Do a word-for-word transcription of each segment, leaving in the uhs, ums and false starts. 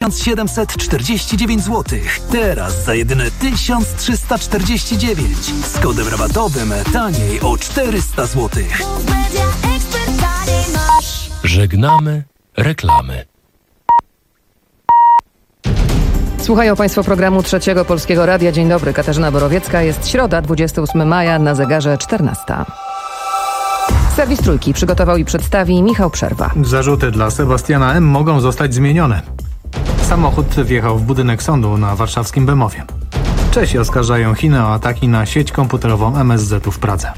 tysiąc siedemset czterdzieści dziewięć złotych. Teraz za jedyne tysiąc trzysta czterdzieści dziewięć. Z kodem rabatowym taniej o czterysta złotych. Żegnamy reklamy. Słuchają Państwo programu Trzeciego Polskiego Radia. Dzień dobry, Katarzyna Borowiecka. Jest środa, dwudziestego ósmego maja, na zegarze czternasta. Serwis Trójki przygotował i przedstawi Michał Przerwa. Zarzuty dla Sebastiana M. mogą zostać zmienione. Samochód wjechał w budynek sądu na warszawskim Bemowie. Czesi oskarżają Chiny o ataki na sieć komputerową M S Z-u w Pradze.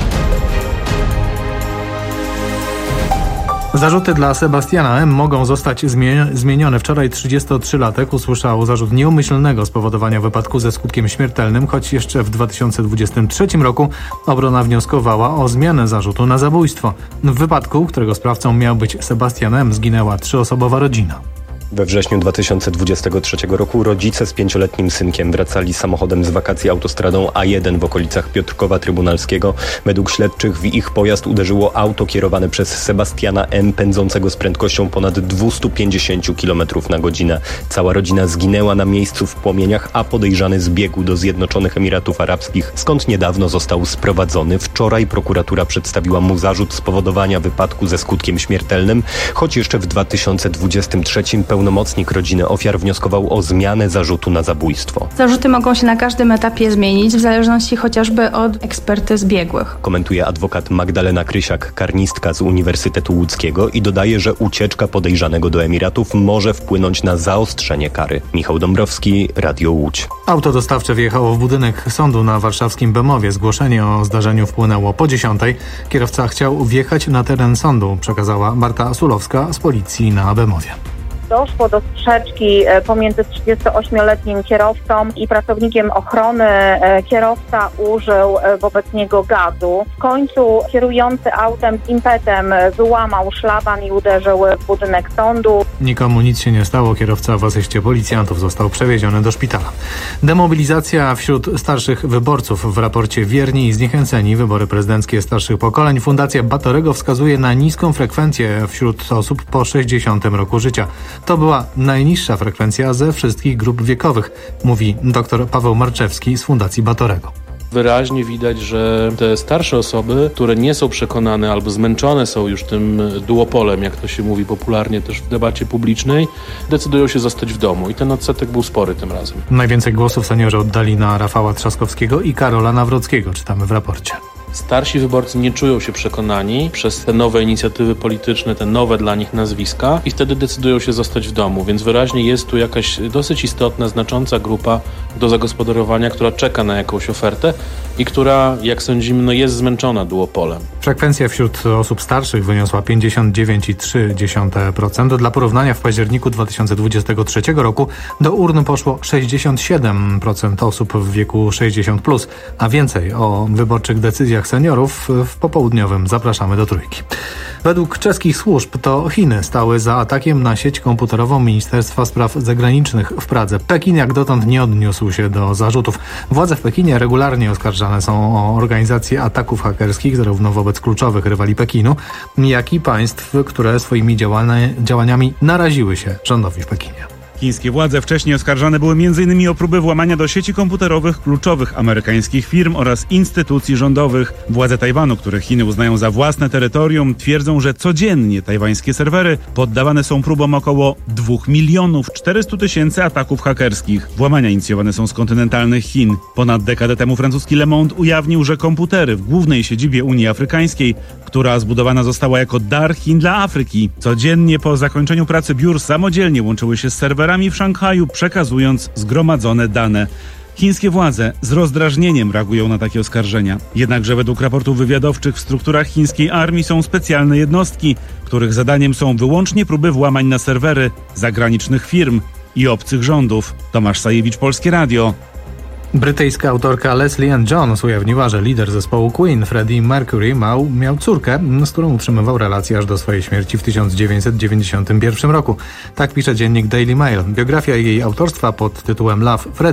Zarzuty dla Sebastiana M. mogą zostać zmienione. Wczoraj trzydziestotrzylatek usłyszał zarzut nieumyślnego spowodowania wypadku ze skutkiem śmiertelnym, choć jeszcze w dwa tysiące dwudziestym trzecim roku obrona wnioskowała o zmianę zarzutu na zabójstwo. W wypadku, którego sprawcą miał być Sebastian M., zginęła trzyosobowa rodzina. We wrześniu dwa tysiące dwudziestego trzeciego roku rodzice z pięcioletnim synkiem wracali samochodem z wakacji autostradą A jeden w okolicach Piotrkowa Trybunalskiego. Według śledczych w ich pojazd uderzyło auto kierowane przez Sebastiana M. pędzącego z prędkością ponad dwieście pięćdziesiąt kilometrów na godzinę. Cała rodzina zginęła na miejscu w płomieniach, a podejrzany zbiegł do Zjednoczonych Emiratów Arabskich, skąd niedawno został sprowadzony. Wczoraj prokuratura przedstawiła mu zarzut spowodowania wypadku ze skutkiem śmiertelnym, choć jeszcze w dwa tysiące dwudziestym trzecim pełnomocnik rodziny ofiar wnioskował o zmianę zarzutu na zabójstwo. Zarzuty mogą się na każdym etapie zmienić, w zależności chociażby od ekspertyz biegłych. Komentuje adwokat Magdalena Krysiak, karnistka z Uniwersytetu Łódzkiego, i dodaje, że ucieczka podejrzanego do Emiratów może wpłynąć na zaostrzenie kary. Michał Dąbrowski, Radio Łódź. Auto dostawcze wjechało w budynek sądu na warszawskim Bemowie. Zgłoszenie o zdarzeniu wpłynęło po dziesiątej. Kierowca chciał wjechać na teren sądu, przekazała Marta Sulowska z policji na Bemowie. Doszło do sprzeczki pomiędzy trzydziestoośmioletnim kierowcą i pracownikiem ochrony. Kierowca użył wobec niego gazu. W końcu kierujący autem z impetem wyłamał szlaban i uderzył w budynek sądu. Nikomu nic się nie stało. Kierowca w asyście policjantów został przewieziony do szpitala. Demobilizacja wśród starszych wyborców. W raporcie Wierni i Zniechęceni, wybory prezydenckie starszych pokoleń, Fundacja Batorego wskazuje na niską frekwencję wśród osób po sześćdziesiątym roku życia. To była najniższa frekwencja ze wszystkich grup wiekowych, mówi dr Paweł Marczewski z Fundacji Batorego. Wyraźnie widać, że te starsze osoby, które nie są przekonane albo zmęczone są już tym duopolem, jak to się mówi popularnie też w debacie publicznej, decydują się zostać w domu i ten odsetek był spory tym razem. Najwięcej głosów seniorzy oddali na Rafała Trzaskowskiego i Karola Nawrockiego, czytamy w raporcie. Starsi wyborcy nie czują się przekonani przez te nowe inicjatywy polityczne, te nowe dla nich nazwiska i wtedy decydują się zostać w domu, więc wyraźnie jest tu jakaś dosyć istotna, znacząca grupa do zagospodarowania, która czeka na jakąś ofertę i która, jak sądzimy, no jest zmęczona duopolem. Frekwencja wśród osób starszych wyniosła pięćdziesiąt dziewięć przecinek trzy procent. Dla porównania w październiku dwa tysiące dwudziestego trzeciego roku do urn poszło sześćdziesiąt siedem procent osób w wieku sześćdziesiąt plus, a więcej o wyborczych decyzjach seniorów w popołudniowym Zapraszamy do Trójki. Według czeskich służb to Chiny stały za atakiem na sieć komputerową Ministerstwa Spraw Zagranicznych w Pradze. Pekin jak dotąd nie odniósł się do zarzutów. Władze w Pekinie regularnie oskarżane są o organizację ataków hakerskich zarówno wobec kluczowych rywali Pekinu, jak i państw, które swoimi działaniami naraziły się rządowi w Pekinie. Chińskie władze wcześniej oskarżane były między innymi o próby włamania do sieci komputerowych kluczowych amerykańskich firm oraz instytucji rządowych. Władze Tajwanu, które Chiny uznają za własne terytorium, twierdzą, że codziennie tajwańskie serwery poddawane są próbom około dwóch milionów czterystu tysięcy ataków hakerskich. Włamania inicjowane są z kontynentalnych Chin. Ponad dekadę temu francuski Le Monde ujawnił, że komputery w głównej siedzibie Unii Afrykańskiej, która zbudowana została jako dar Chin dla Afryki, codziennie po zakończeniu pracy biur samodzielnie łączyły się z serwerami w Szanghaju, przekazując zgromadzone dane. Chińskie władze z rozdrażnieniem reagują na takie oskarżenia. Jednakże według raportów wywiadowczych w strukturach chińskiej armii są specjalne jednostki, których zadaniem są wyłącznie próby włamań na serwery zagranicznych firm i obcych rządów. Tomasz Sajewicz, Polskie Radio. Brytyjska autorka Leslie Ann Jones ujawniła, że lider zespołu Queen, Freddie Mercury, mał, miał córkę, z którą utrzymywał relacje aż do swojej śmierci w tysiąc dziewięćset dziewięćdziesiątym pierwszym roku. Tak pisze dziennik Daily Mail. Biografia jej autorstwa pod tytułem Love, Freddie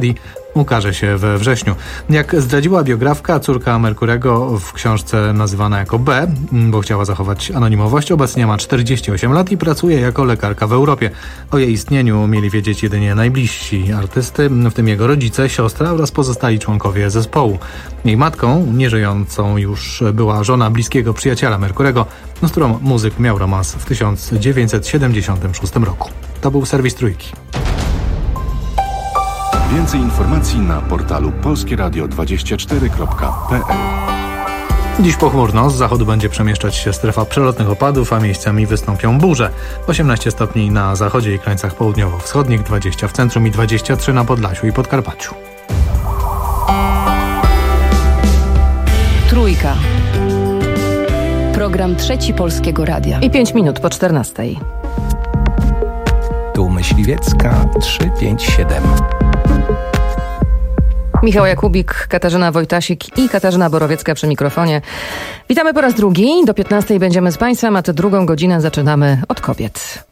ukaże się we wrześniu. Jak zdradziła biografka, córka Merkurego w książce nazywana jako B, bo chciała zachować anonimowość, obecnie ma czterdzieści osiem lat i pracuje jako lekarka w Europie. O jej istnieniu mieli wiedzieć jedynie najbliżsi artysty, w tym jego rodzice, siostra oraz pozostali członkowie zespołu. Jej matką, nieżyjącą już, była żona bliskiego przyjaciela Merkurego, z którą muzyk miał romans w tysiąc dziewięćset siedemdziesiątym szóstym roku. To był serwis Trójki. Więcej informacji na portalu polskie radio dwadzieścia cztery kropka p l. Dziś pochmurno, z zachodu będzie przemieszczać się strefa przelotnych opadów, a miejscami wystąpią burze. osiemnaście stopni na zachodzie i krańcach południowo-wschodnich, dwadzieścia w centrum i dwadzieścia trzy na Podlasiu i Podkarpaciu. Trójka. Program Trzeci Polskiego Radia. I pięć minut po czternastej. Tu Myśliwiecka trzysta pięćdziesiąt siedem. Michał Jakubik, Katarzyna Wojtasik i Katarzyna Borowiecka przy mikrofonie. Witamy po raz drugi. Do piętnastej będziemy z Państwem, a tę drugą godzinę zaczynamy od kobiet.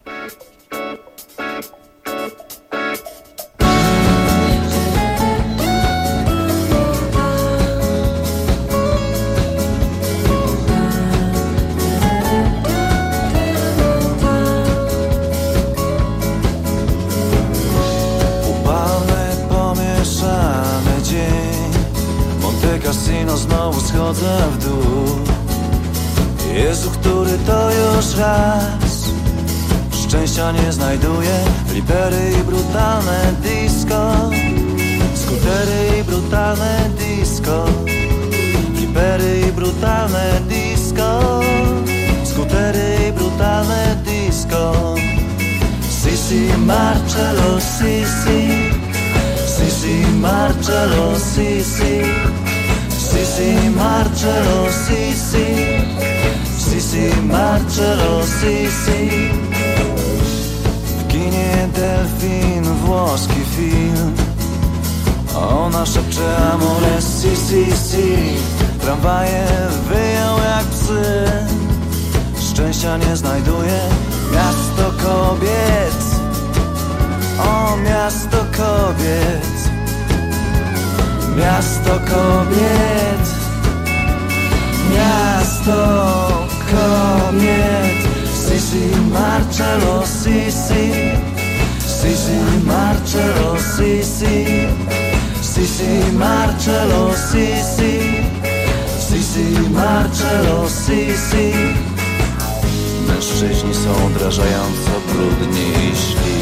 Casino, znowu schodzę w dół. Jezu, który to już raz. Szczęścia nie znajduję. Flipery i brutalne disco. Skutery i brutalne disco. Flipery i brutalne disco. Skutery i brutalne disco. Sisi Marcello, Sisi. Sisi Marcello, Sisi. Sisi Marcello, Sisi. Sisi Marcello, Sisi. W kinie delfin, włoski film. Ona szepcze amore, si, si, si. Tramwaje wyją jak psy. Szczęścia nie znajduje. Miasto kobiet. O, miasto kobiet. Miasto kobiet. Miasto kobiet. Sisi Marcello, Sisi. Sisi Marcello, Sisi. Sisi Marcello, Sisi. Sisi Marcello, Sisi. Mężczyźni są odrażająco brudni i źli.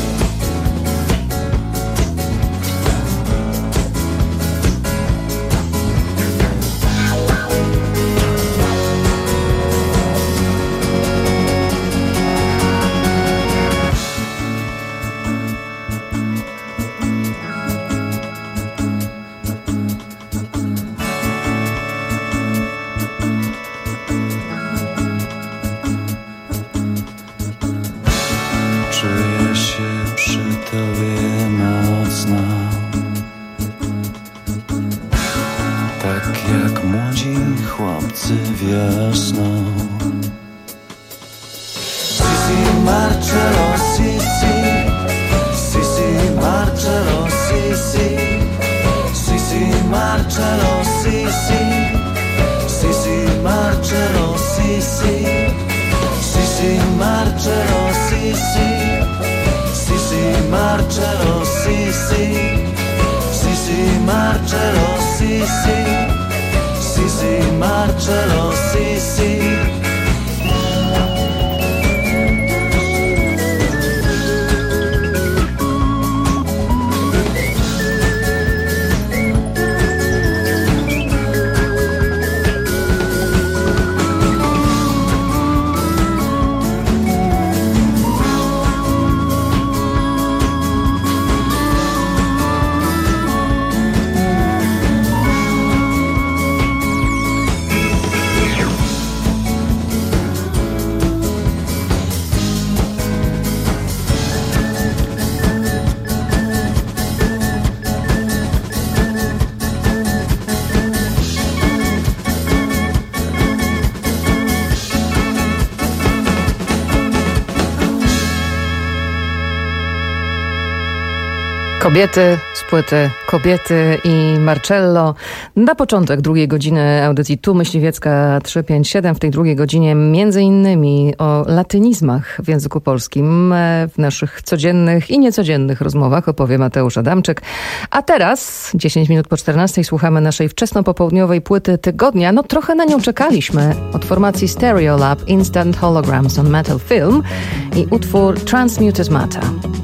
Kobiety z płyty Kobiety i Marcello. Na początek drugiej godziny audycji Tu Myśliwiecka trzysta pięćdziesiąt siedem. W tej drugiej godzinie między innymi o latynizmach w języku polskim. W naszych codziennych i niecodziennych rozmowach opowie Mateusz Adamczyk. A teraz, dziesięć minut po czternastej, słuchamy naszej wczesnopopołudniowej płyty tygodnia. No trochę na nią czekaliśmy. Od formacji Stereolab Instant Holograms on Metal Film i utwór Transmuted Matter.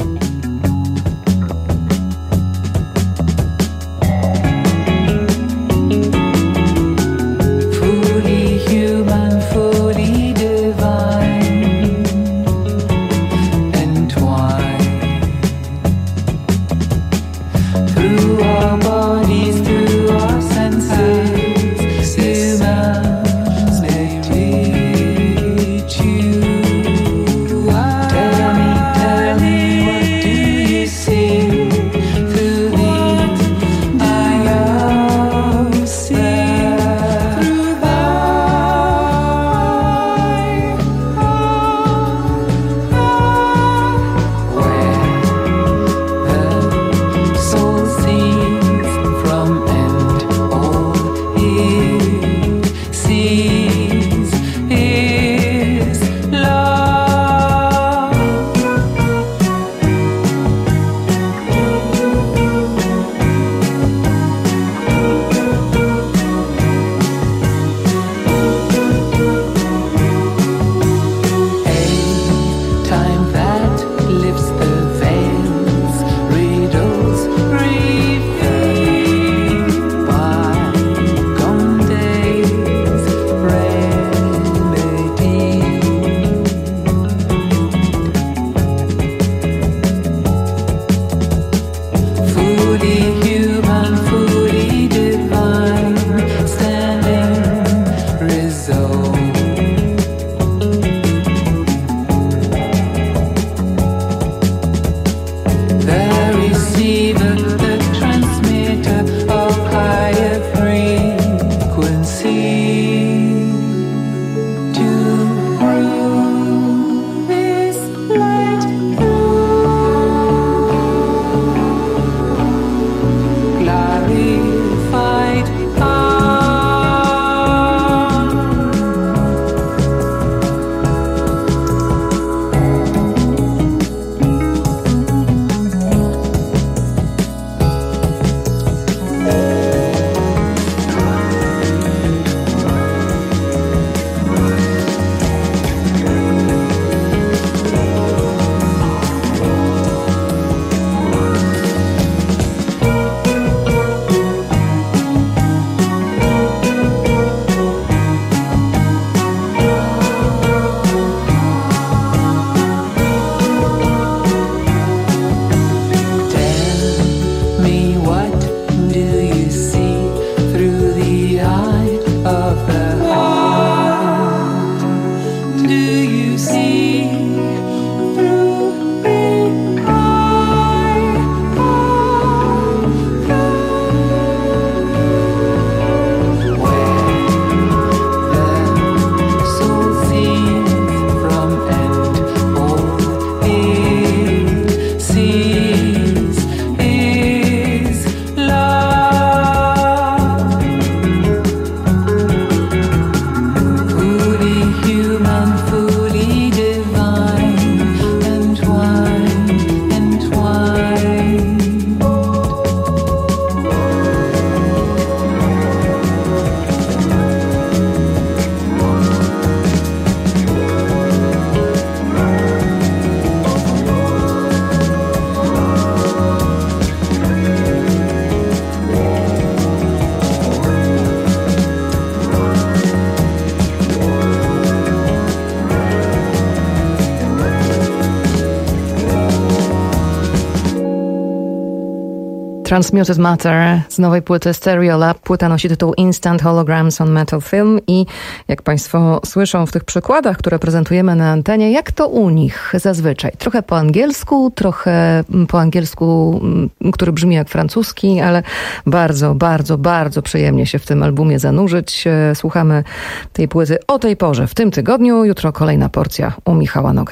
Transmuted Matter z nowej płyty Stereolab. Płyta nosi tytuł Instant Holograms on Metal Film i jak Państwo słyszą w tych przykładach, które prezentujemy na antenie, jak to u nich zazwyczaj. Trochę po angielsku, trochę po angielsku, który brzmi jak francuski, ale bardzo, bardzo, bardzo przyjemnie się w tym albumie zanurzyć. Słuchamy tej płyty o tej porze w tym tygodniu. Jutro kolejna porcja u Michała Nogasia.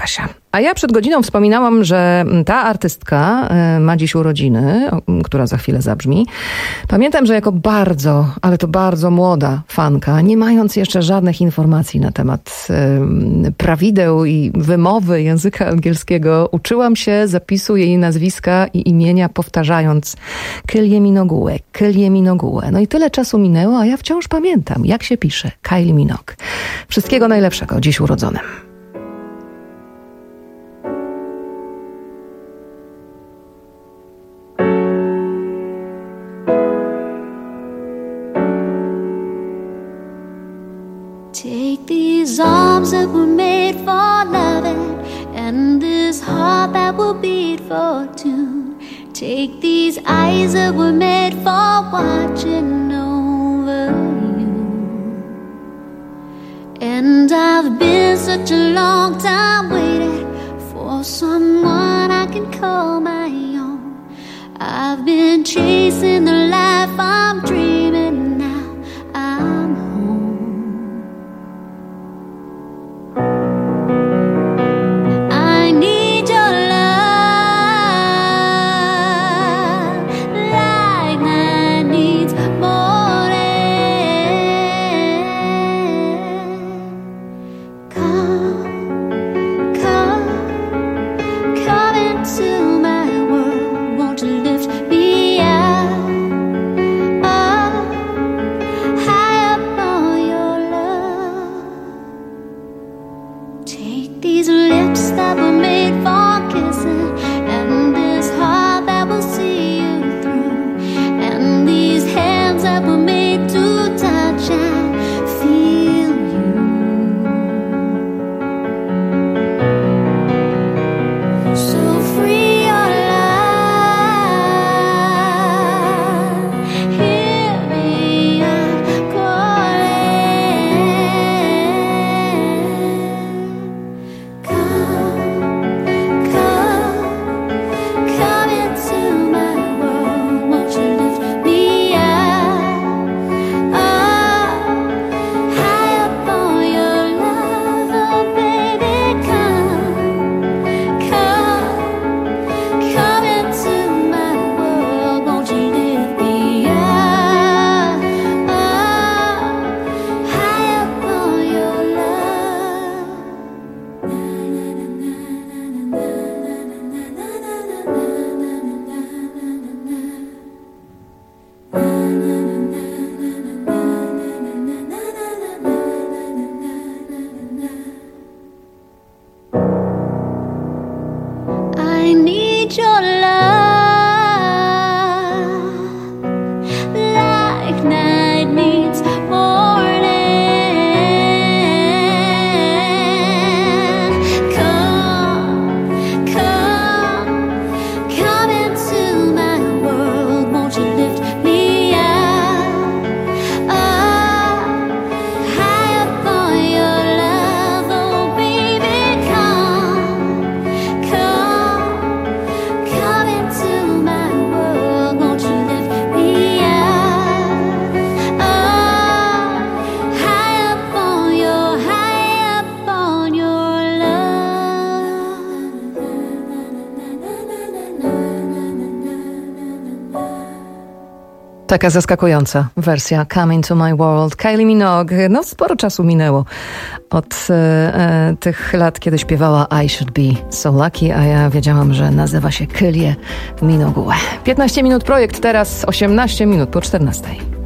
A ja przed godziną wspominałam, że ta artystka ma dziś urodziny, która za chwilę zabrzmi. Pamiętam, że jako bardzo, ale to bardzo młoda fanka, nie mając jeszcze żadnych informacji na temat prawideł i wymowy języka angielskiego, uczyłam się zapisu jej nazwiska i imienia, powtarzając Kylie Minogue, Kylie Minogue. No i tyle czasu minęło, a ja wciąż pamiętam, jak się pisze Kylie Minogue. Wszystkiego najlepszego dziś urodzonym. Take these arms that were made for loving, and this heart that will beat for two. Take these eyes that were made for watching over you. And I've been such a long time waiting for someone I can call my own. I've been chasing the life I'm dreaming, now I'm home. I need your love like night needs morning. Come, come, come into my world. Won't you lift me up, up, high up on your love? Take these lips that were made for kissing, and this heart that will see you through, and these hands that were made to touch and feel you. So free your love, hear me, I'm calling. Come, come, come into my world. Won't you lift me up, up, high up on your love? Oh baby, come, come, come into my world. Won't you lift me up, up, high up on your love? I need your love like night needs morning. Come, come, come into my world. Won't you lift me up, up, high up on your love? Oh baby, come, come, come into my world. Won't you lift me up, up, high up on your, high up on your Taka zaskakująca wersja Come Into My World. Kylie Minogue. No sporo czasu minęło od e, e, tych lat, kiedy śpiewała I Should Be So Lucky, a ja wiedziałam, że nazywa się Kylie Minogue. piętnaście minut projekt, teraz osiemnaście minut po czternastej.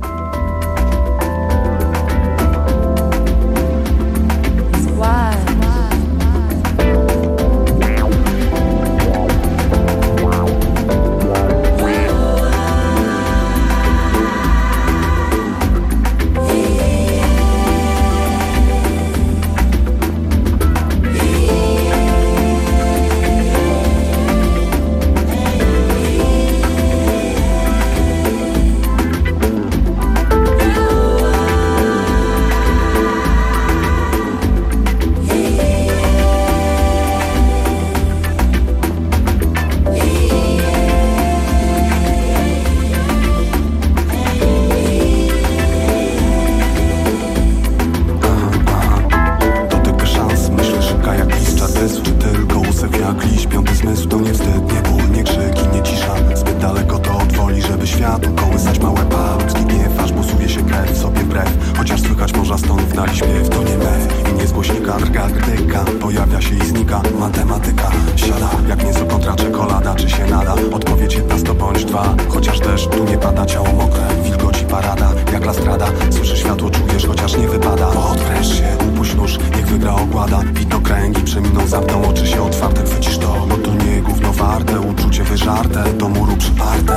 światu, kołysać małe pa. Ludzki gniew, aż busuje się krew sobie wbrew. Chociaż słychać morza stąd w dali śpiew, to nie mef. I nie z głośnika drga gdyka, pojawia się i znika matematyka. Siada, jak mięso kontra czekolada, czy się nada? Odpowiedź jedna, sto bądź dwa. Chociaż deszcz tu nie pada, ciało mokre, wilgoci parada, jak lastrada. Słyszysz światło, czujesz, chociaż nie wypada. Odpręż się, upuść nóż, niech wygra ogłada. Widnokręgi przeminą, zamkną oczy się otwarte. Chwycisz to, bo to nie gówno warte. Uczucie wyżarte, do muru przyparte.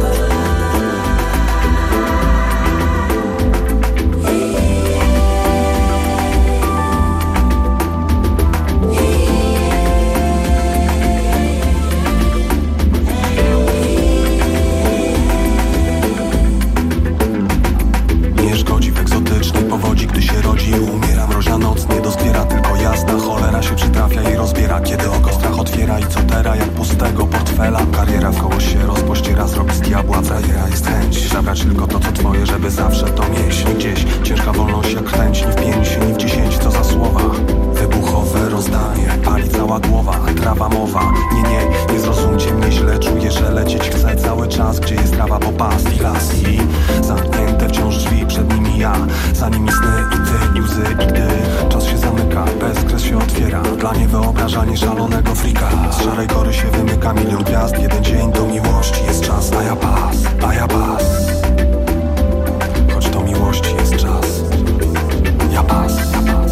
Powodzi, gdy się rodzi, umiera mroźna noc, nie dozbiera tylko jasna cholera się przytrafia i rozbiera, kiedy oko strach otwiera i co tera jak pustego portfela. Kariera w koło się rozpościera, zrobi z diabła frajera. Jest chęć zabrać tylko to co twoje, żeby zawsze to mieć. Nie gdzieś ciężka wolność jak chęć, ni w pięć, ni w dziesięć, co za słowa. Wybuchowe rozdanie, pali cała głowa, trawa mowa. Nie, nie, nie zrozumcie mnie źle, czuję, że lecieć chcę cały czas, gdzie jest trawa po pas i las i zamknięte wciąż drzwi, przed nimi ja, za nimi sny i ty, i łzy i gdy czas się zamyka, bezkres się otwiera, dla niewyobrażalnie szalonego frika. Z szarej gory się wymyka milion gwiazd, jeden dzień do miłości jest czas, a ja pas, a ja pas. Choć do miłości jest czas, ja pas, ja pas.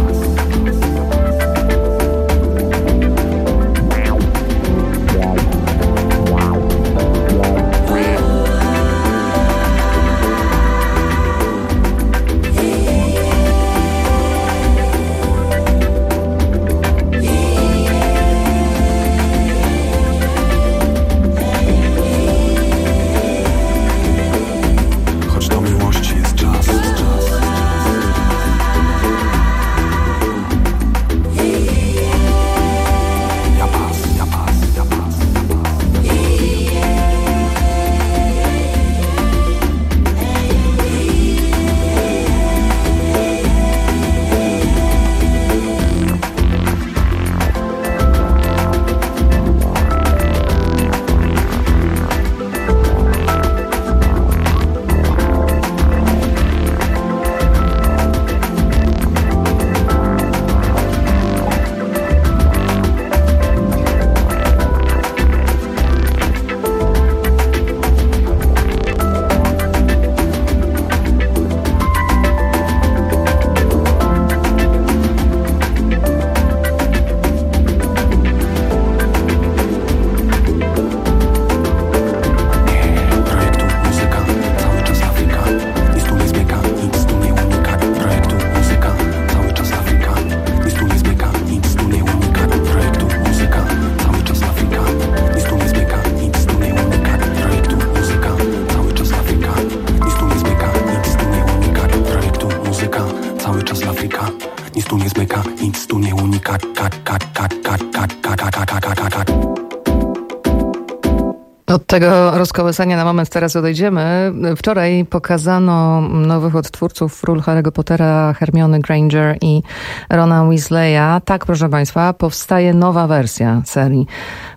Od tego rozkołysania na moment teraz odejdziemy. Wczoraj pokazano nowych odtwórców ról Harry'ego Pottera, Hermiony Granger i Rona Weasleya. Tak, proszę Państwa, powstaje nowa wersja serii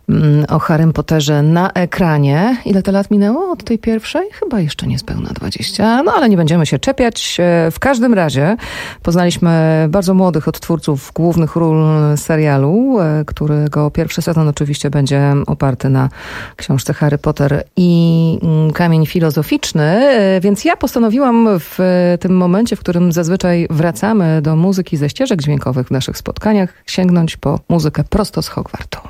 o Harrym Potterze na ekranie. Ile to lat minęło od tej pierwszej? Chyba jeszcze niespełna dwadzieścia. No ale nie będziemy się czepiać. W każdym razie poznaliśmy bardzo młodych odtwórców głównych ról serialu, którego pierwszy sezon oczywiście będzie oparty na książce Harry Potter i Kamień Filozoficzny. Więc ja postanowiłam w tym momencie, w którym zazwyczaj wracamy do muzyki ze ścieżek dźwiękowych w naszych spotkaniach, sięgnąć po muzykę prosto z Hogwartu.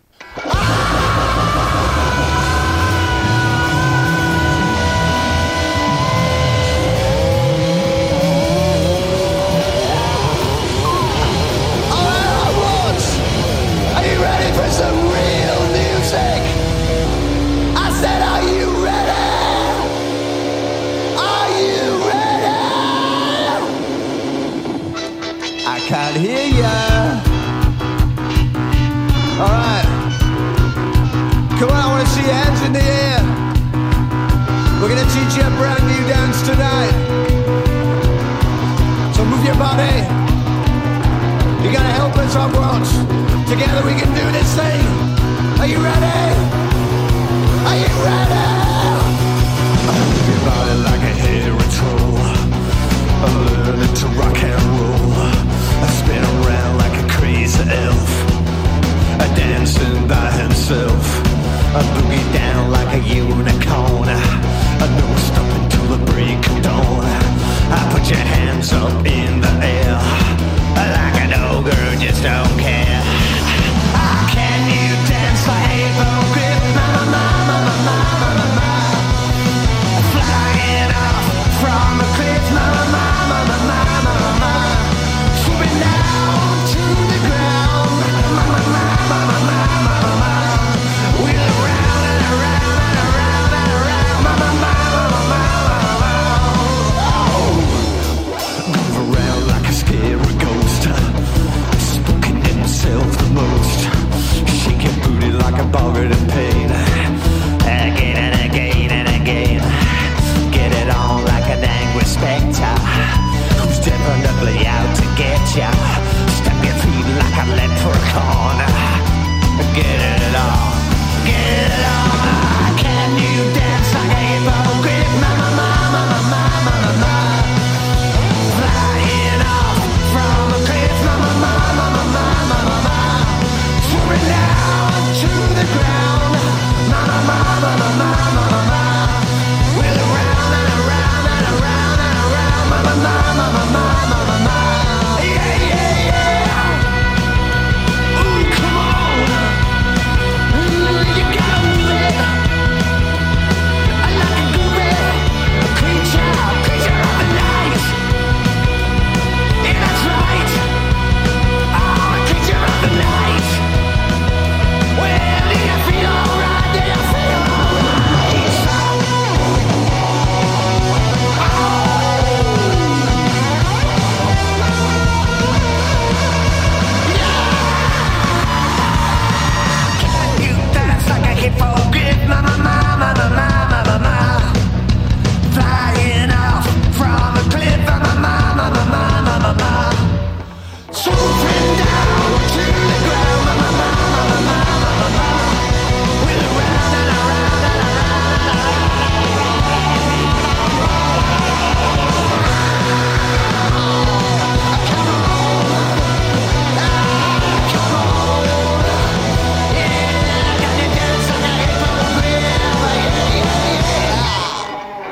Can't hear ya. All right, come on, I want to see your hands in the air. We're gonna teach you a brand new dance tonight. So move your body. You gotta help us up once. Together we can do this thing. Are you ready? Are you ready?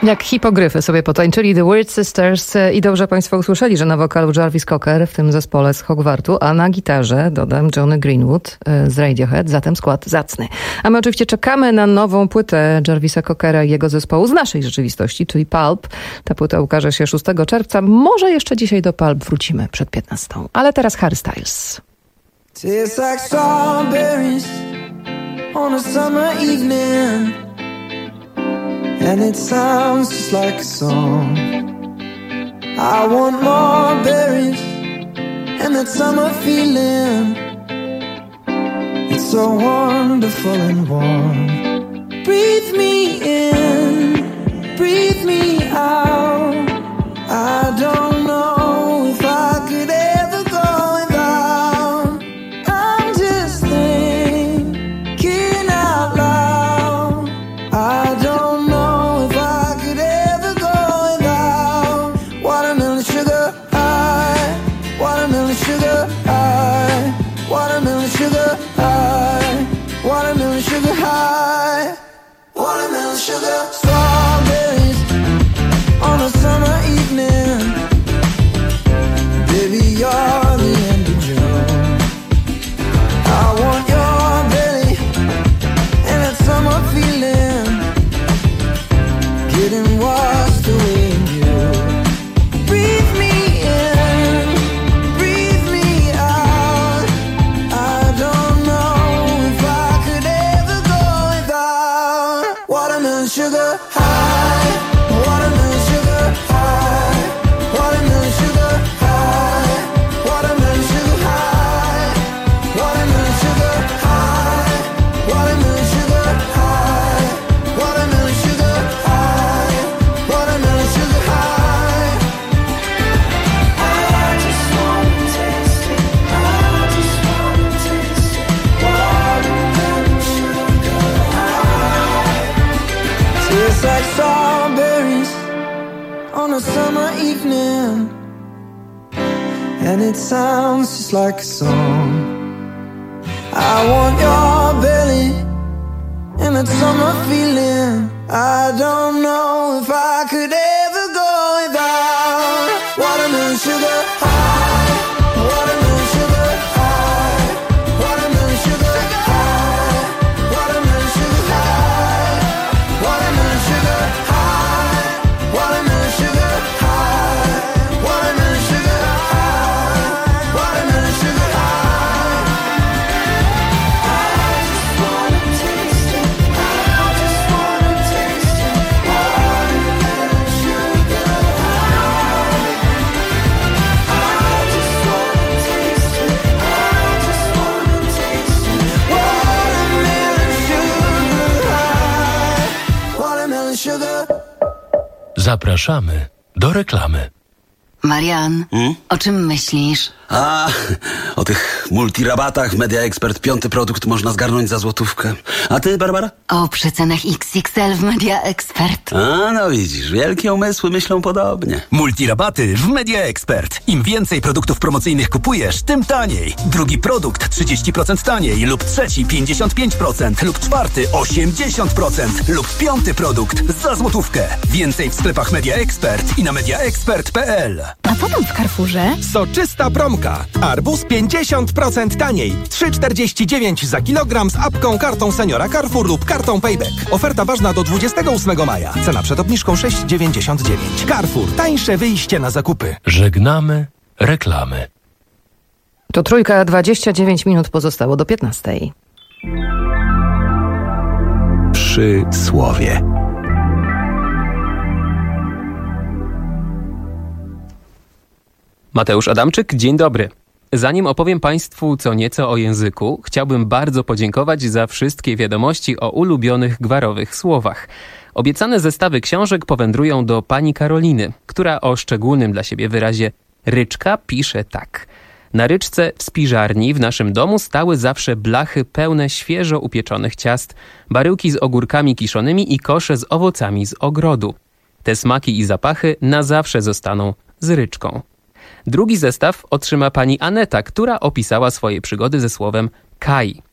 Jak hipogryfy sobie potańczyli The Weird Sisters i dobrze Państwo usłyszeli, że na wokalu Jarvis Cocker w tym zespole z Hogwartu, a na gitarze, dodam, Johnny Greenwood z Radiohead, zatem skład zacny. A my oczywiście czekamy na nową płytę Jarvisa Cockera i jego zespołu z naszej rzeczywistości, czyli Pulp. Ta płyta ukaże się szóstego czerwca. Może jeszcze dzisiaj do Pulp wrócimy przed piętnastą. Ale teraz Harry Styles. Tastes like strawberries on a summer evening, and it sounds just like a song. I want more berries and that summer feeling. It's so wonderful and warm. Breathe me in, breathe me out. I don't know if I could ever go without. I'm just thinking out loud. I don't know if I could ever go without watermelon sugar high, watermelon sugar high, watermelon sugar high, watermelon sugar high, watermelon sugar. Strawberries on a summer evening, baby, you're the end of June. I want your belly and that summer feeling, getting washed away in you. Breathe me in, breathe me out. I don't know if I could ever go without watermelon sugar high, watermelon sugar high, watermelon sugar high, watermelon sugar high, watermelon sugar high, watermelon sugar high, watermelon sugar high, watermelon sugar high. I just wanna taste it, I just wanna taste it, watermelon sugar high. Tastes like strawberries on a summer evening, and it sounds just like a song. I want your belly and that summer feeling. I don't know if I could ever go without watermelon sugar high, watermelon sugar high, watermelon sugar high, watermelon sugar high, watermelon sugar high, watermelon sugar high, watermelon sugar high, watermelon sugar high. I just wanna taste it, I just wanna taste it, watermelon sugar high. I just wanna taste it, I just wanna taste it, watermelon sugar high, watermelon sugar. Zapraszamy do reklamy. Marian, Hmm? o czym myślisz? A, o tych multirabatach w Media Expert. Piąty produkt można zgarnąć za złotówkę. A ty, Barbara? O przecenach X X L w Media Expert. A, no widzisz, wielkie umysły myślą podobnie. Multirabaty w Media Expert. Im więcej produktów promocyjnych kupujesz, tym taniej. Drugi produkt trzydzieści procent taniej, lub trzeci pięćdziesiąt pięć procent, lub czwarty osiemdziesiąt procent, lub piąty produkt za złotówkę. Więcej w sklepach Media Expert i na media expert kropka p l. A co tam w Carrefourze? Soczysta promka. Arbuz pięćdziesiąt procent taniej. trzy czterdzieści dziewięć za kilogram z apką, kartą seniora Carrefour lub kartą Payback. Oferta ważna do dwudziestego ósmego maja. Cena przed obniżką sześć dziewięćdziesiąt dziewięć. Carrefour. Tańsze wyjście na zakupy. Żegnamy reklamy. To trójka, dwadzieścia dziewięć minut pozostało do piętnastej. Przy słowie. Mateusz Adamczyk, dzień dobry. Zanim opowiem Państwu co nieco o języku, chciałbym bardzo podziękować za wszystkie wiadomości o ulubionych gwarowych słowach. Obiecane zestawy książek powędrują do pani Karoliny, która o szczególnym dla siebie wyrazie ryczka pisze tak. Na ryczce w spiżarni w naszym domu stały zawsze blachy pełne świeżo upieczonych ciast, baryłki z ogórkami kiszonymi i kosze z owocami z ogrodu. Te smaki i zapachy na zawsze zostaną z ryczką. Drugi zestaw otrzyma pani Aneta, która opisała swoje przygody ze słowem kaj.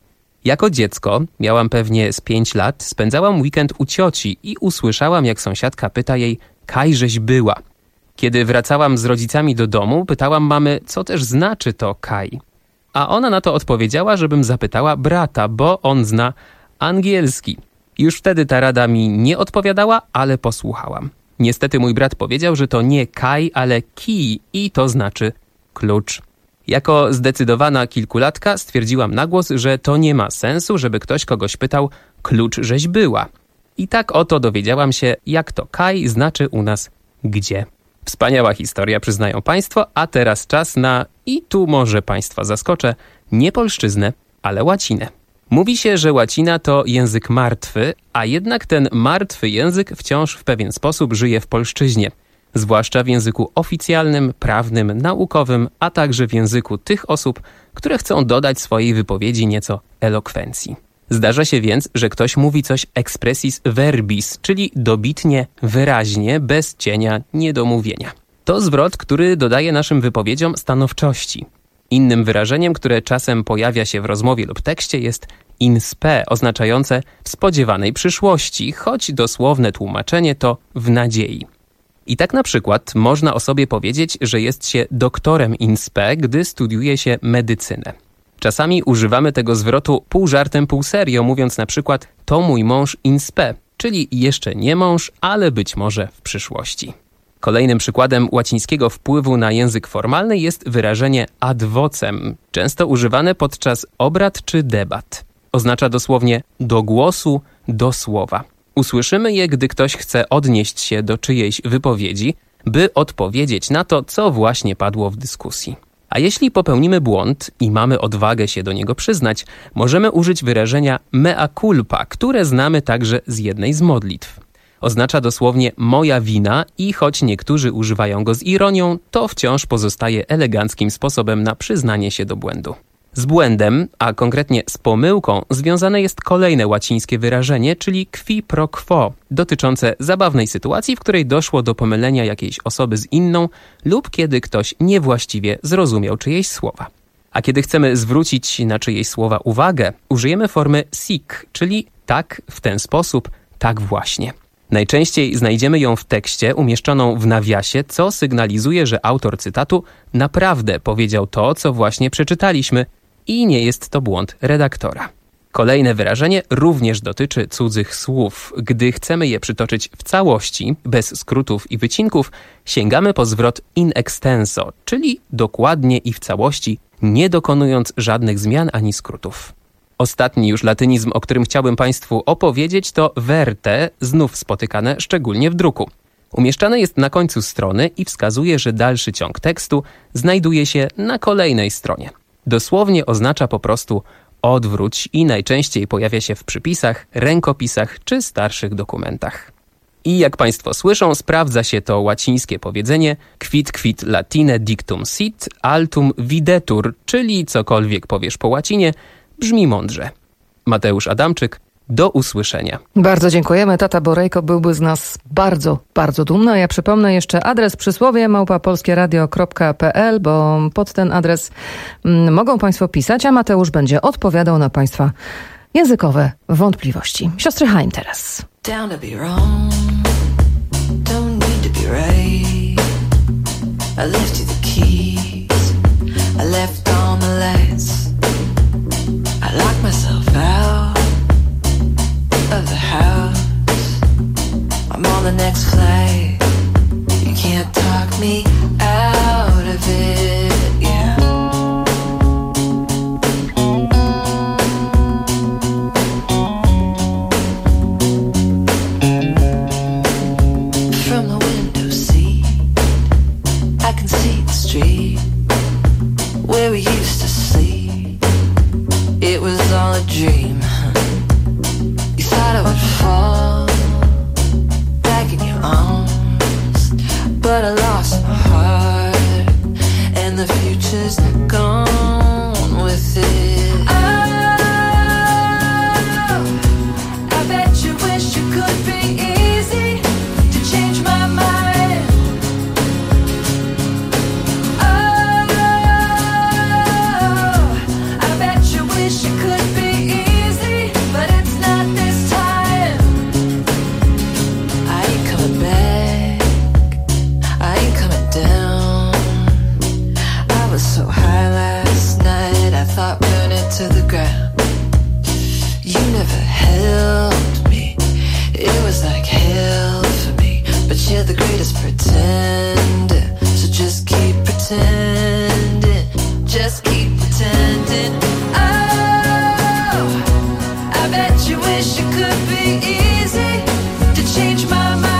Jako dziecko, miałam pewnie z pięć lat, spędzałam weekend u cioci i usłyszałam, jak sąsiadka pyta jej, kajżeś była. Kiedy wracałam z rodzicami do domu, pytałam mamy, co też znaczy to kaj. A ona na to odpowiedziała, żebym zapytała brata, bo on zna angielski. Już wtedy ta rada mi nie odpowiadała, ale posłuchałam. Niestety mój brat powiedział, że to nie kaj, ale key i to znaczy klucz. Jako zdecydowana kilkulatka stwierdziłam na głos, że to nie ma sensu, żeby ktoś kogoś pytał, klucz żeś była. I tak oto dowiedziałam się, jak to kaj znaczy u nas gdzie. Wspaniała historia, przyznają Państwo, a teraz czas na, i tu może Państwa zaskoczę, nie polszczyznę, ale łacinę. Mówi się, że łacina to język martwy, a jednak ten martwy język wciąż w pewien sposób żyje w polszczyźnie. Zwłaszcza w języku oficjalnym, prawnym, naukowym, a także w języku tych osób, które chcą dodać swojej wypowiedzi nieco elokwencji. Zdarza się więc, że ktoś mówi coś expressis verbis, czyli dobitnie, wyraźnie, bez cienia niedomówienia. To zwrot, który dodaje naszym wypowiedziom stanowczości. Innym wyrażeniem, które czasem pojawia się w rozmowie lub tekście, jest in spe, oznaczające w spodziewanej przyszłości, choć dosłowne tłumaczenie to w nadziei. I tak na przykład można o sobie powiedzieć, że jest się doktorem in spe, gdy studiuje się medycynę. Czasami używamy tego zwrotu pół żartem, pół serio, mówiąc na przykład to mój mąż in spe, czyli jeszcze nie mąż, ale być może w przyszłości. Kolejnym przykładem łacińskiego wpływu na język formalny jest wyrażenie ad vocem, często używane podczas obrad czy debat. Oznacza dosłownie do głosu, do słowa. Usłyszymy je, gdy ktoś chce odnieść się do czyjejś wypowiedzi, by odpowiedzieć na to, co właśnie padło w dyskusji. A jeśli popełnimy błąd i mamy odwagę się do niego przyznać, możemy użyć wyrażenia mea culpa, które znamy także z jednej z modlitw. Oznacza dosłownie moja wina i choć niektórzy używają go z ironią, to wciąż pozostaje eleganckim sposobem na przyznanie się do błędu. Z błędem, a konkretnie z pomyłką, związane jest kolejne łacińskie wyrażenie, czyli qui pro quo, dotyczące zabawnej sytuacji, w której doszło do pomylenia jakiejś osoby z inną lub kiedy ktoś niewłaściwie zrozumiał czyjeś słowa. A kiedy chcemy zwrócić na czyjeś słowa uwagę, użyjemy formy sic, czyli tak, w ten sposób, tak właśnie. Najczęściej znajdziemy ją w tekście umieszczoną w nawiasie, co sygnalizuje, że autor cytatu naprawdę powiedział to, co właśnie przeczytaliśmy i nie jest to błąd redaktora. Kolejne wyrażenie również dotyczy cudzych słów. Gdy chcemy je przytoczyć w całości, bez skrótów i wycinków, sięgamy po zwrot in extenso, czyli dokładnie i w całości, nie dokonując żadnych zmian ani skrótów. Ostatni już latynizm, o którym chciałbym Państwu opowiedzieć, to verte, znów spotykane szczególnie w druku. Umieszczane jest na końcu strony i wskazuje, że dalszy ciąg tekstu znajduje się na kolejnej stronie. Dosłownie oznacza po prostu odwróć i najczęściej pojawia się w przypisach, rękopisach czy starszych dokumentach. I jak Państwo słyszą, sprawdza się to łacińskie powiedzenie quid quid latine dictum sit, altum videtur, czyli cokolwiek powiesz po łacinie, brzmi mądrze. Mateusz Adamczyk, do usłyszenia. Bardzo dziękujemy. Tata Borejko byłby z nas bardzo, bardzo dumny. A ja przypomnę jeszcze adres przysłowie małpa polskieradio kropka p l, bo pod ten adres m, mogą Państwo pisać, a Mateusz będzie odpowiadał na Państwa językowe wątpliwości. Siostry Haim teraz. Down to be wrong, don't need to be right. I left you the keys, I left all my lights. I locked myself out of the house. I'm on the next flight. You can't talk me out of it, yeah. From the window seat, I can see the street where we used to sleep. It was all a dream. You thought I would fall back in your arms, but I lost my heart, and the It's like hell for me, but you're the greatest pretender. So just keep pretending, just keep pretending. Oh, I bet you wish it could be easy to change my mind.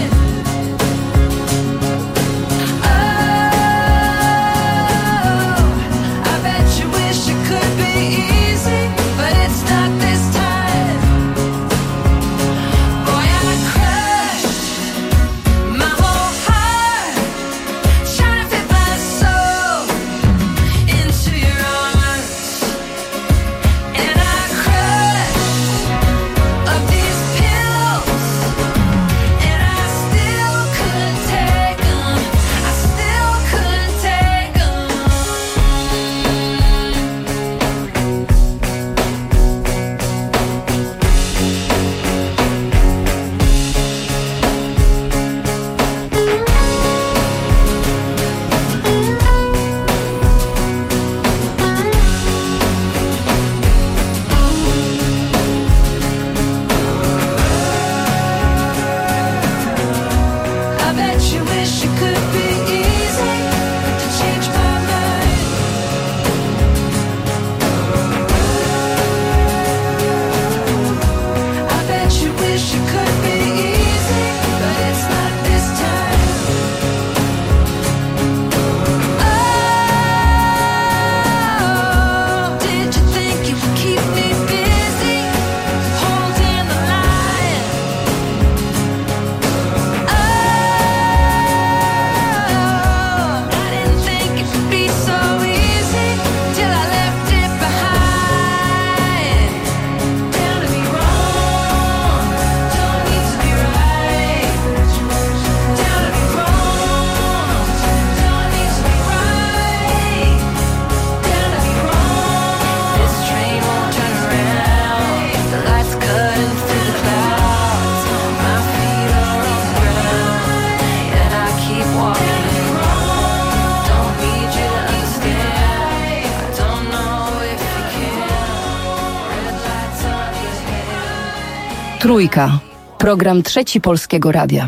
Trójka. Program Trzeci Polskiego Radia.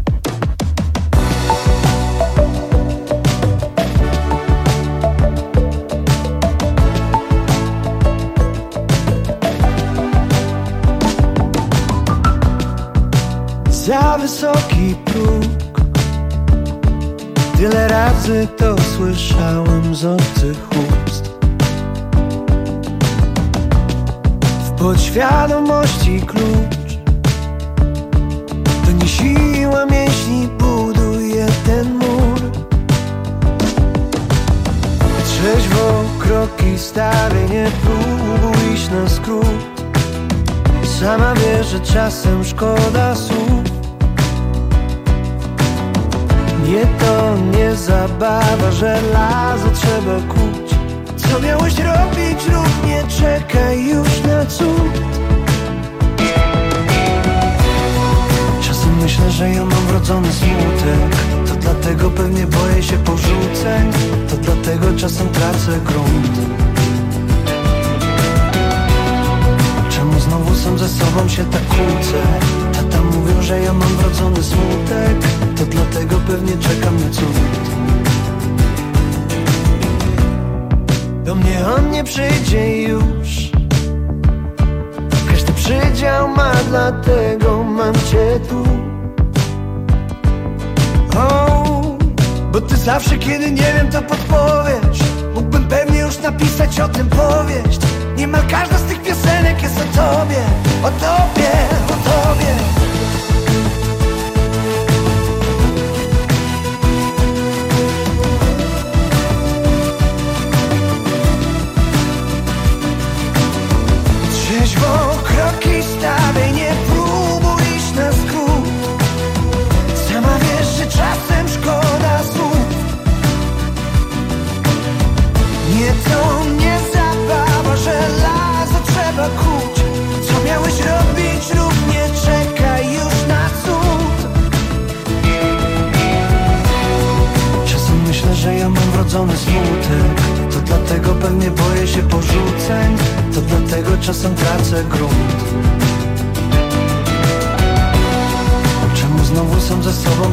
Za wysoki próg, tyle razy to słyszałem z obcych ust. W podświadomości klucz to nie siła mięśni buduje ten mur. Trzeźwo kroki stawię, nie próbuj iść na skrót. Sama wiesz, że czasem szkoda słów. Nie to nie zabawa, żelazo trzeba kuć. Co miałeś robić lub nie czekaj już na cud. Czasem myślę, że ja mam wrodzony smutek. To dlatego pewnie boję się porzuceń. To dlatego czasem tracę grunt. Czemu znowu sam ze sobą się tak kłócę? Tata mówił, że ja mam wrodzony smutek. To dlatego pewnie czekam na cud. Do mnie on nie przyjdzie już. Każdy przydział ma, dlatego mam cię tu. Oh, bo ty zawsze, kiedy nie wiem, to podpowiesz. Mógłbym pewnie już napisać o tym powieść. Niemal każda z tych piosenek jest o tobie. O tobie, o tobie. Trzeźwo kroki stawię, nie próbuj iść na skrót. Sama wiesz, że czasem szkoda słów. Nie to nie zabawa, żelazo trzeba kuć. Co miałeś robić lub nie czekaj już na cud. Czasem myślę, że ja mam wrodzony smutek. To dlatego pewnie boję się porzuceń. To dlatego czasem tracę grunt.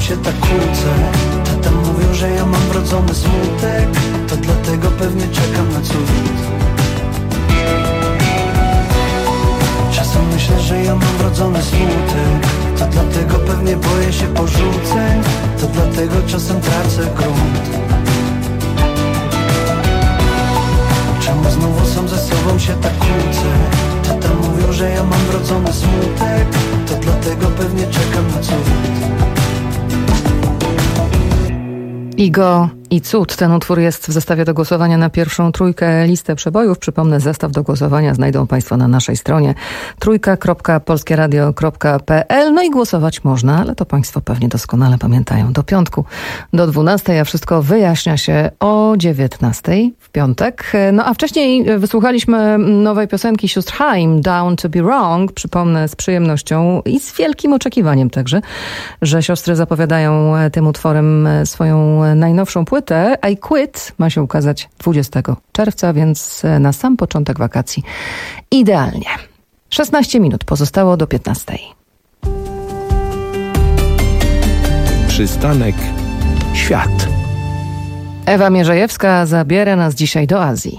się tak kłócę. Tata mówił, że ja mam wrodzony smutek, to dlatego pewnie czekam na cud. Czasem myślę, że ja mam wrodzony smutek, to dlatego pewnie boję się porzuceń, to dlatego czasem tracę grunt. Czemu znowu sam ze sobą się tak kłócę? Tata mówił, że ja mam wrodzony smutek, to dlatego pewnie czekam na cud. Igo i Cud. Ten utwór jest w zestawie do głosowania na pierwszą trójkę listę przebojów. Przypomnę, zestaw do głosowania znajdą Państwo na naszej stronie trójka kropka polskie radio kropka p l. No i głosować można, ale to Państwo pewnie doskonale pamiętają. Do piątku, do dwunastej, a wszystko wyjaśnia się o dziewiętnastej w piątek. No a wcześniej wysłuchaliśmy nowej piosenki sióstr Haim, Down to be Wrong. Przypomnę z przyjemnością i z wielkim oczekiwaniem także, że siostry zapowiadają tym utworem swoją najnowszą płytę. I Quit ma się ukazać dwudziestego czerwca, więc na sam początek wakacji idealnie. szesnaście minut pozostało do piętnastej. Przystanek Świat. Ewa Mierzejewska zabiera nas dzisiaj do Azji.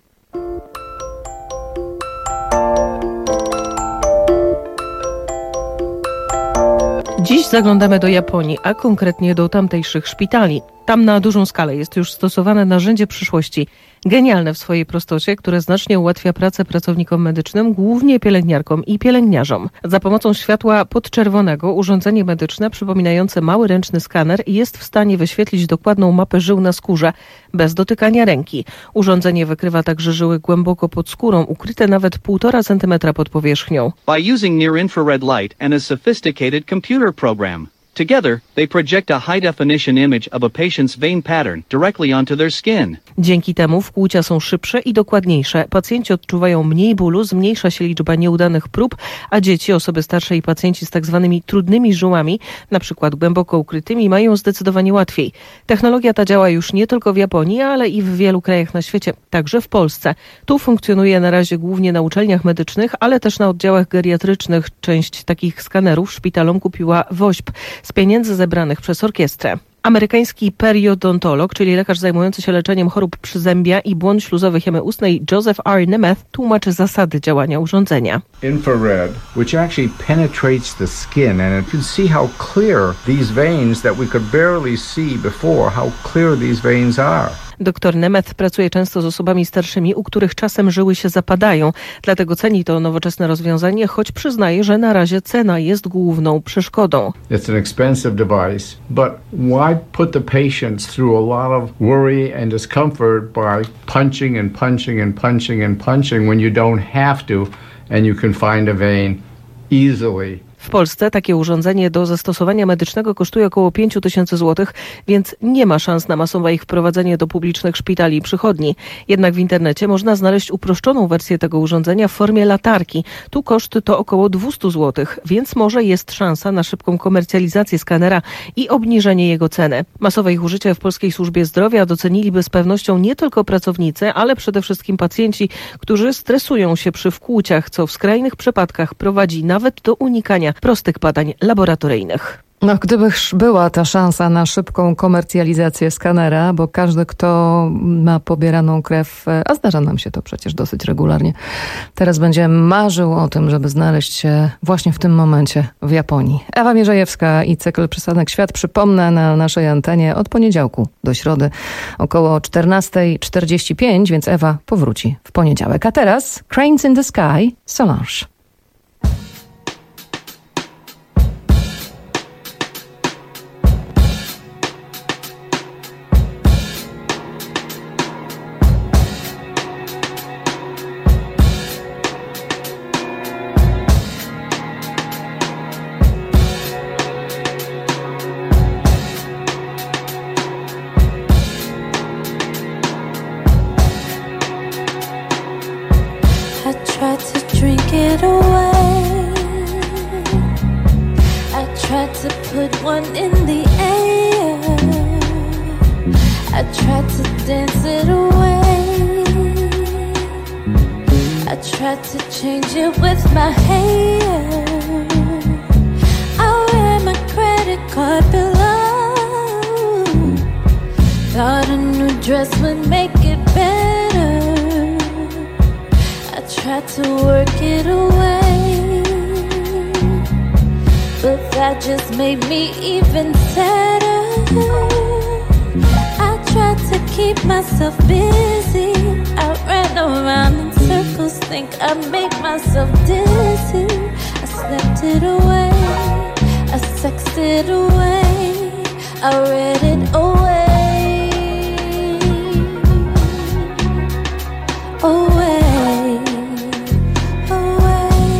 Dziś zaglądamy do Japonii, a konkretnie do tamtejszych szpitali. Tam na dużą skalę jest już stosowane narzędzie przyszłości. Genialne w swojej prostocie, które znacznie ułatwia pracę pracownikom medycznym, głównie pielęgniarkom i pielęgniarzom. Za pomocą światła podczerwonego urządzenie medyczne przypominające mały ręczny skaner jest w stanie wyświetlić dokładną mapę żył na skórze, bez dotykania ręki. Urządzenie wykrywa także żyły głęboko pod skórą, ukryte nawet półtora centymetra pod powierzchnią. By using near-infrared light and a sophisticated computer program. Together, they project a high-definition image of a patient's vein pattern directly onto their skin. Dzięki temu wkłucia są szybsze i dokładniejsze. Pacjenci odczuwają mniej bólu, zmniejsza się liczba nieudanych prób, a dzieci, osoby starsze i pacjenci z tak zwanymi trudnymi żyłami, na przykład głęboko ukrytymi, mają zdecydowanie łatwiej. Technologia ta działa już nie tylko w Japonii, ale i w wielu krajach na świecie, także w Polsce. Tu funkcjonuje na razie głównie na uczelniach medycznych, ale też na oddziałach geriatrycznych. Część takich skanerów szpitalom kupiła WOŚP z pieniędzy zebranych przez orkiestrę. Amerykański periodontolog, czyli lekarz zajmujący się leczeniem chorób przyzębia i błąd śluzowych jamy ustnej, Joseph R. Nemeth, tłumaczy zasady działania urządzenia. Infrared, which actually penetrates the skin, and you can see how clear these veins that we could barely see before, how clear these veins are. Doktor Nemeth pracuje często z osobami starszymi, u których czasem żyły się zapadają. Dlatego ceni to nowoczesne rozwiązanie, choć przyznaje, że na razie cena jest główną przeszkodą. It's an expensive device, but why put the patients through a lot of worry and discomfort by punching and punching and punching and punching when you don't have to and you can find a vein easily. W Polsce takie urządzenie do zastosowania medycznego kosztuje około pięć tysięcy złotych, więc nie ma szans na masowe ich wprowadzenie do publicznych szpitali i przychodni. Jednak w internecie można znaleźć uproszczoną wersję tego urządzenia w formie latarki. Tu koszt to około dwieście złotych, więc może jest szansa na szybką komercjalizację skanera i obniżenie jego ceny. Masowe ich użycie w polskiej służbie zdrowia doceniliby z pewnością nie tylko pracownicy, ale przede wszystkim pacjenci, którzy stresują się przy wkłuciach, co w skrajnych przypadkach prowadzi nawet do unikania prostych badań laboratoryjnych. No, gdybyż była ta szansa na szybką komercjalizację skanera, bo każdy, kto ma pobieraną krew, a zdarza nam się to przecież dosyć regularnie, teraz będzie marzył o tym, żeby znaleźć się właśnie w tym momencie w Japonii. Ewa Mierzejewska i cykl Przystanek Świat, przypomnę, na naszej antenie od poniedziałku do środy około czternasta czterdzieści pięć, więc Ewa powróci w poniedziałek. A teraz Cranes in the Sky, Solange. Card below. dress would make it better. I tried to work it away, but that just made me even sadder. I tried to keep myself busy. I ran around in circles, think I make myself dizzy. I slept it away, I sexed it away, I read it away. Away, away,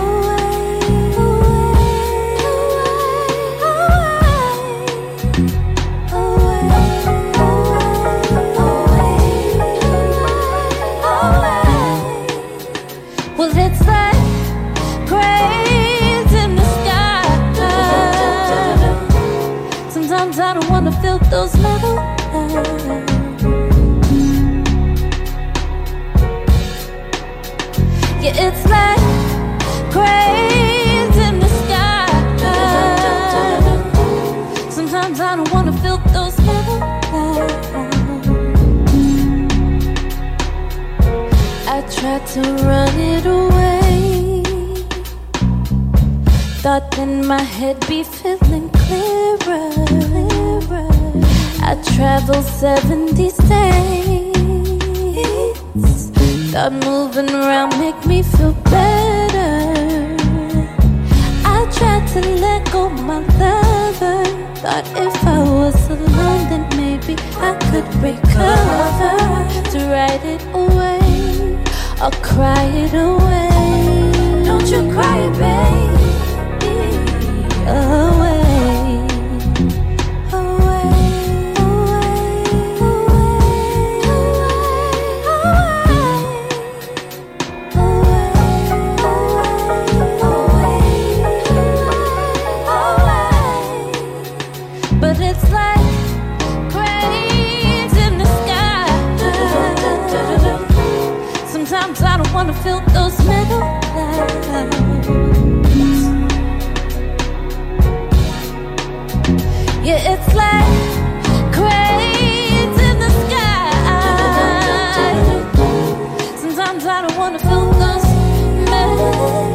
well, it's like cranes in the sky. Sometimes I don't wanna feel those metal eyes. Yeah, it's like cranes in the sky. Sometimes I don't wanna feel those metal eyes. I tried to run it away, thought then my head be feeling clearer. I traveled seventy states, thought moving around make me feel better. I tried to let go my lover, thought if I was alone then maybe I could recover. To write it away, I'll cry it away. Don't you cry, baby, away. Wanna feel those metal lights. Yeah, it's like cranes in the sky. Sometimes I don't wanna feel those metal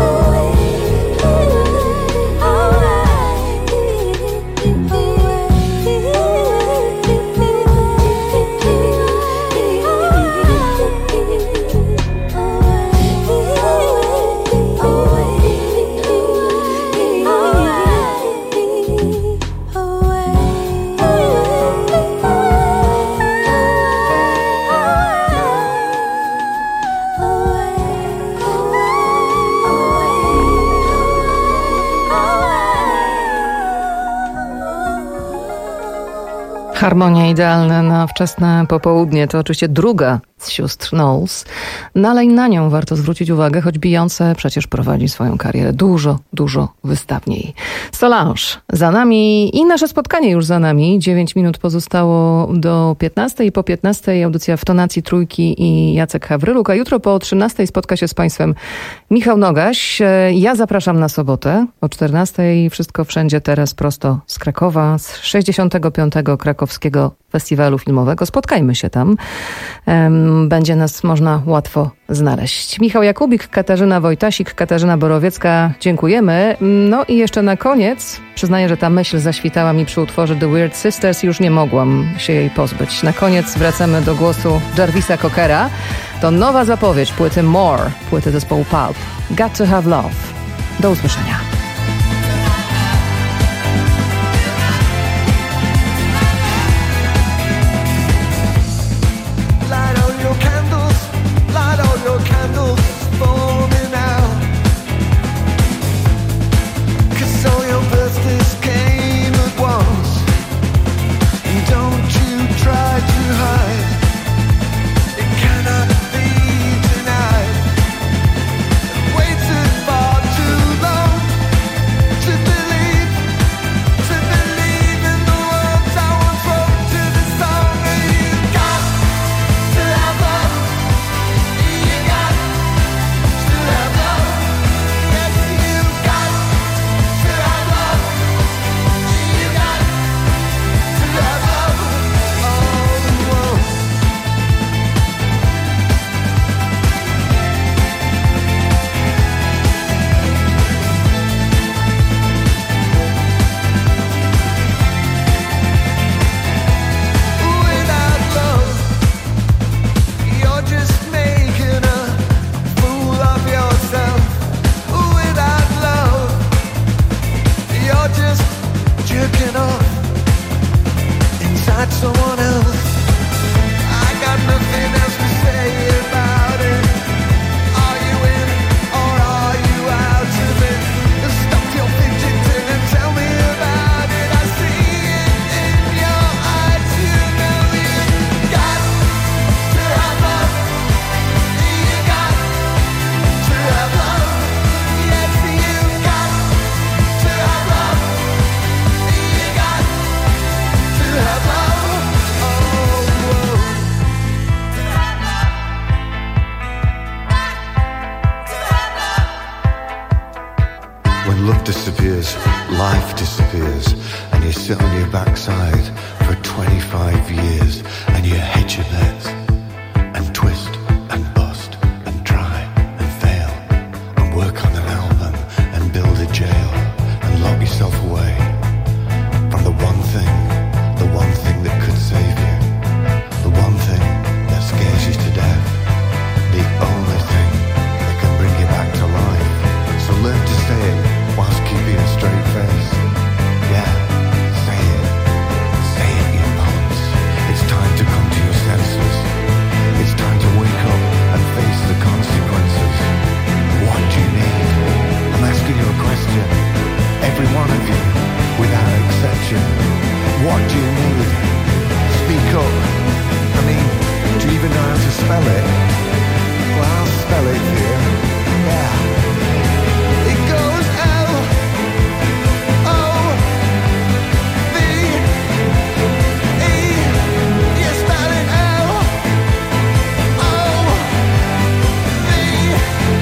Harmonia idealna na wczesne popołudnie to oczywiście druga z sióstr Knowles, no ale i na nią warto zwrócić uwagę, choć Beyoncé przecież prowadzi swoją karierę dużo, dużo wystawniej. Solange za nami i nasze spotkanie już za nami. Dziewięć minut pozostało do piętnastej. Po piętnastej audycja w tonacji Trójki i Jacek Hawryluk, a jutro po trzynastej spotka się z Państwem Michał Nogaś. Ja zapraszam na sobotę o czternastej. Wszystko wszędzie teraz prosto z Krakowa, z sześćdziesiątego piątego Krakowskiego Festiwalu Filmowego. Spotkajmy się tam. Będzie nas można łatwo znaleźć. Michał Jakubik, Katarzyna Wojtasik, Katarzyna Borowiecka. Dziękujemy. No i jeszcze na koniec przyznaję, że ta myśl zaświtała mi przy utworze The Weird Sisters. Już nie mogłam się jej pozbyć. Na koniec wracamy do głosu Jarvisa Cockera. To nowa zapowiedź płyty More, płyty zespołu Pulp. Got to Have Love. Do usłyszenia. Waited far too long. got someone else. I got nothing else to say about it. Are you in or are you out of it? Stop your fidgeting and tell me about it. I see it in your eyes. You know you got to have love. You got to have love. Yes, you got to have love. You got to have love. Oh, whoa. When love disappears, life disappears, and you sit on your backside for twenty-five years, and you hedge your bets, and twist, and bust, and try, and fail, and work on an album, and build a jail, and lock yourself away from the one thing, the one thing that could save you, the one thing that scares you to death, the only thing that can bring you back to life. So learn to say it whilst keeping a straight face. Yeah, say it. Say it, you punks. It's time to come to your senses. It's time to wake up and face the consequences. What do you need? I'm asking you a question. Every one of you, without exception. What do you need? Speak up. I mean, do you even know how to spell it? Well, I'll spell it for you. Yeah. It goes L O V E. You spell it L O V E.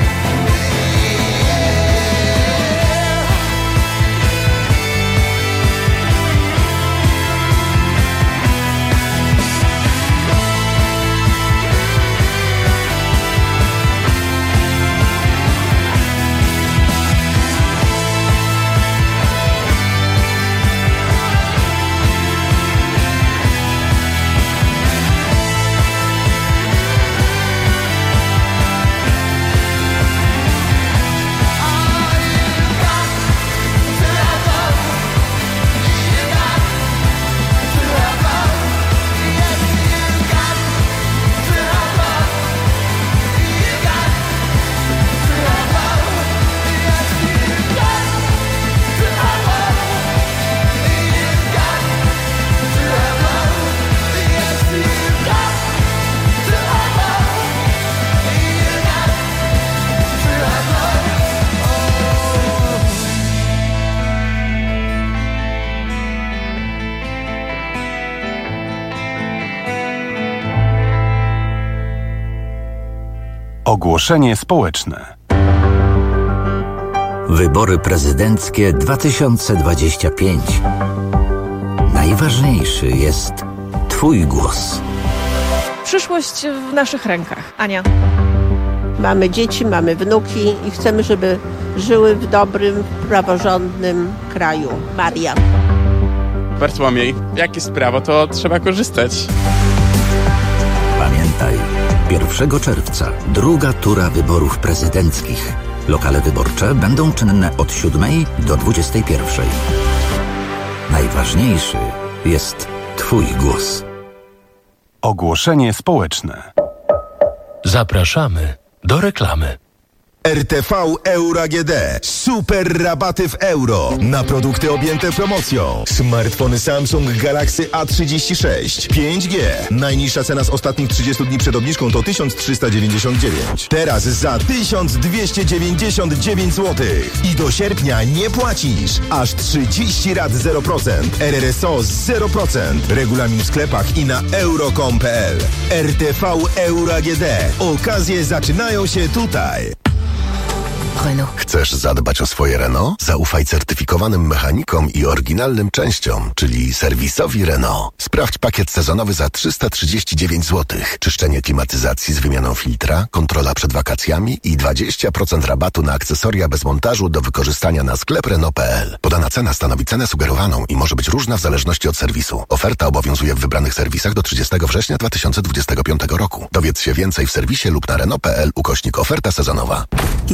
Ogłoszenie społeczne. Wybory prezydenckie dwa tysiące dwadzieścia pięć. Najważniejszy jest Twój głos. Przyszłość w naszych rękach. Ania. Mamy dzieci, mamy wnuki i chcemy, żeby żyły w dobrym, praworządnym kraju. Maria. Bartłomiej, jak jest prawo, to trzeba korzystać. Pamiętaj, pierwszego czerwca druga tura wyborów prezydenckich. Lokale wyborcze będą czynne od siódmej do dwudziestej pierwszej. Najważniejszy jest Twój głos. Ogłoszenie społeczne. Zapraszamy do reklamy. R T V Euro A G D. Super rabaty w euro na produkty objęte promocją. Smartfony Samsung Galaxy A trzydzieści sześć pięć G. Najniższa cena z ostatnich trzydziestu dni przed obniżką to tysiąc trzysta dziewięćdziesiąt dziewięć. Teraz za tysiąc dwieście dziewięćdziesiąt dziewięć złotych. I do sierpnia nie płacisz. Aż trzydzieści rat zero procent. R R S O zero procent. Regulamin w sklepach i na euro kropka com kropka p l. R T V Euro A G D. Okazje zaczynają się tutaj. Renault. Chcesz zadbać o swoje Renault? Zaufaj certyfikowanym mechanikom i oryginalnym częściom, czyli serwisowi Renault. Sprawdź pakiet sezonowy za trzysta trzydzieści dziewięć złotych. Czyszczenie klimatyzacji z wymianą filtra, kontrola przed wakacjami i dwadzieścia procent rabatu na akcesoria bez montażu do wykorzystania na sklep Renault kropka p l. Podana cena stanowi cenę sugerowaną i może być różna w zależności od serwisu. Oferta obowiązuje w wybranych serwisach do trzydziestego września dwa tysiące dwudziestego piątego roku. Dowiedz się więcej w serwisie lub na Renault kropka p l ukośnik oferta sezonowa. Dziękuję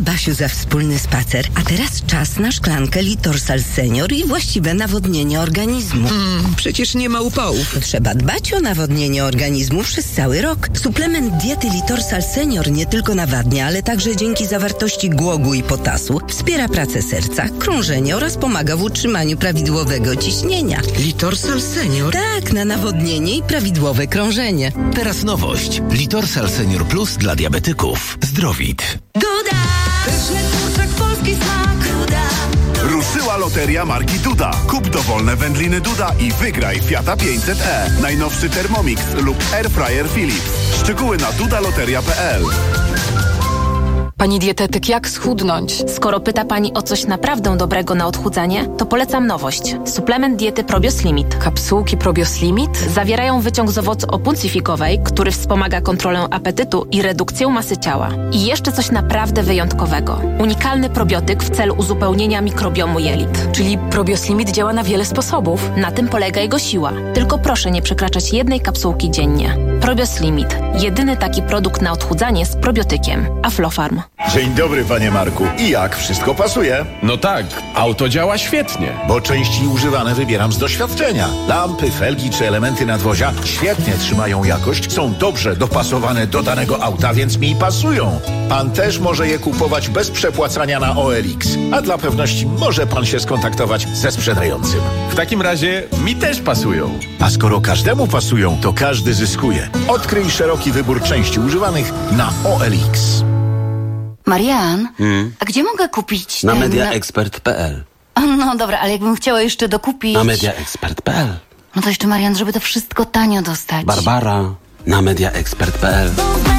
Basiu, za wspólny spacer. A teraz czas na szklankę Litorsal Senior i właściwe nawodnienie organizmu. Hmm, przecież nie ma upałów. Trzeba dbać o nawodnienie organizmu przez cały rok. Suplement diety Litorsal Senior nie tylko nawadnia, ale także dzięki zawartości głogu i potasu wspiera pracę serca, krążenie oraz pomaga w utrzymaniu prawidłowego ciśnienia. Litorsal Senior? Tak, na nawodnienie i prawidłowe krążenie. Teraz nowość. Litorsal Senior Plus dla diabetyków. Zdrowit. Duda! Pyszny kurczak, polski smak. Duda! Ruszyła loteria marki Duda. Kup dowolne wędliny Duda i wygraj Fiata pięćset e. Najnowszy Thermomix lub Airfryer Philips. Szczegóły na dudaloteria kropka p l. Pani dietetyk, jak schudnąć? Skoro pyta Pani o coś naprawdę dobrego na odchudzanie, to polecam nowość. Suplement diety Probios Limit. Kapsułki Probios Limit? Zawierają wyciąg z owocu opuncifikowej, który wspomaga kontrolę apetytu i redukcję masy ciała. I jeszcze coś naprawdę wyjątkowego. Unikalny probiotyk w celu uzupełnienia mikrobiomu jelit. Czyli Probios Limit działa na wiele sposobów. Na tym polega jego siła. Tylko proszę nie przekraczać jednej kapsułki dziennie. Probios Limit. Jedyny taki produkt na odchudzanie z probiotykiem. Aflofarm. Dzień dobry, panie Marku. I jak? Wszystko pasuje? No tak, auto działa świetnie. Bo części używane wybieram z doświadczenia. Lampy, felgi czy elementy nadwozia świetnie trzymają jakość, są dobrze dopasowane do danego auta, więc mi pasują. Pan też może je kupować bez przepłacania na O L X. A dla pewności może pan się skontaktować ze sprzedającym. W takim razie mi też pasują. A skoro każdemu pasują, to każdy zyskuje. Odkryj szeroki wybór części używanych na O L X. Marian, Hmm? a gdzie mogę kupić Na ten... mediaexpert kropka p l. No dobra, ale jakbym chciała jeszcze dokupić... Na mediaexpert kropka p l. No to jeszcze, Marian, żeby to wszystko tanio dostać. Barbara, na mediaexpert kropka p l.